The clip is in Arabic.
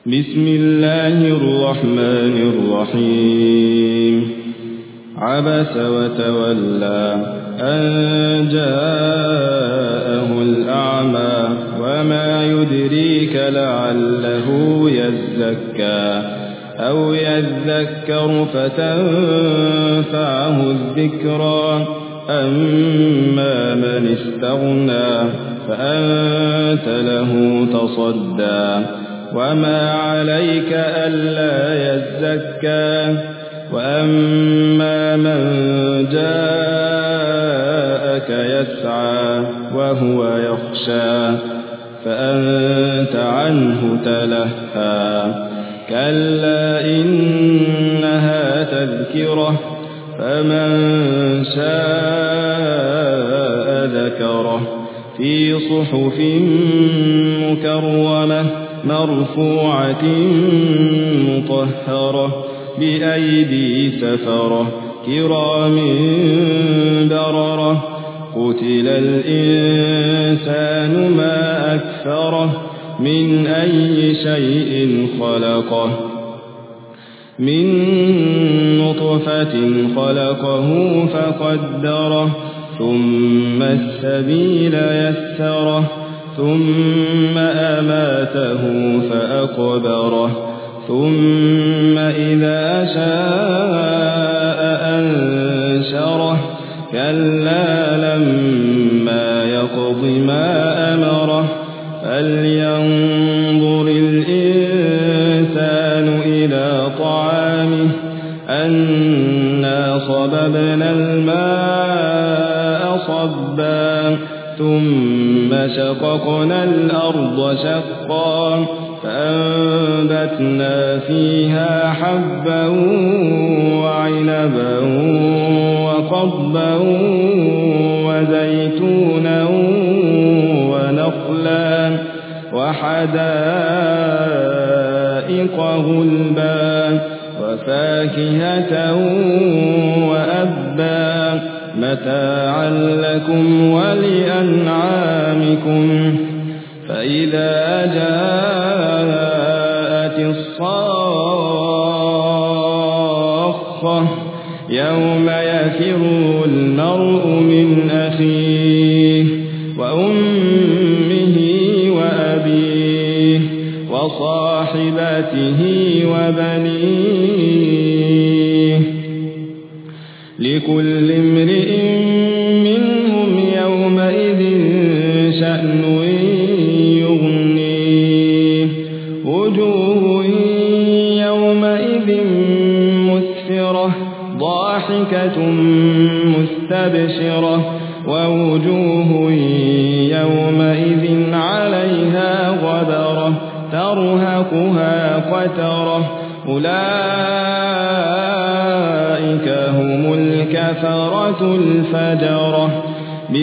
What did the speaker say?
بسم الله الرحمن الرحيم عبس وتولى أن جاءه الأعمى وما يدريك لعله يزكى أو يذكر فتنفعه الذكرى أما من استغنى فأنت له تصدى وما عليك ألا يزكى وأما من جاءك يسعى وهو يخشى فأنت عنه تلهى كلا إنها تذكرة فمن شاء ذكره في صحف مكرمة مرفوعة مطهرة بأيدي سفرة كرام بررة قتل الإنسان ما أكفره من أي شيء خلقه من نطفة خلقه فقدره ثم السبيل يسره ثم أماته فأقبره ثم إذا شاء أنشره كلا لما يقض ما أمره فلينظر الإنسان إلى طعامه أنا صببنا الماء صبا ثم شققنا الأرض شقا فأنبتنا فيها حبا وعنبا وقضبا وزيتونا ونخلا وحدائق غلبا وفاكهة وأبا متاعا لكم ولأنعامكم فإذا جاءت الصاخة يوم يفر المرء من أخيه وأمه وأبيه وصاحبته وبنيه لكل امرئ منهم يومئذ شأن يغنيه وجوه يومئذ مسفرة ضاحكة مستبشرة ووجوه يومئذ عليها غبرة ترهقها قترة أولئك هم الكفرة الفجرة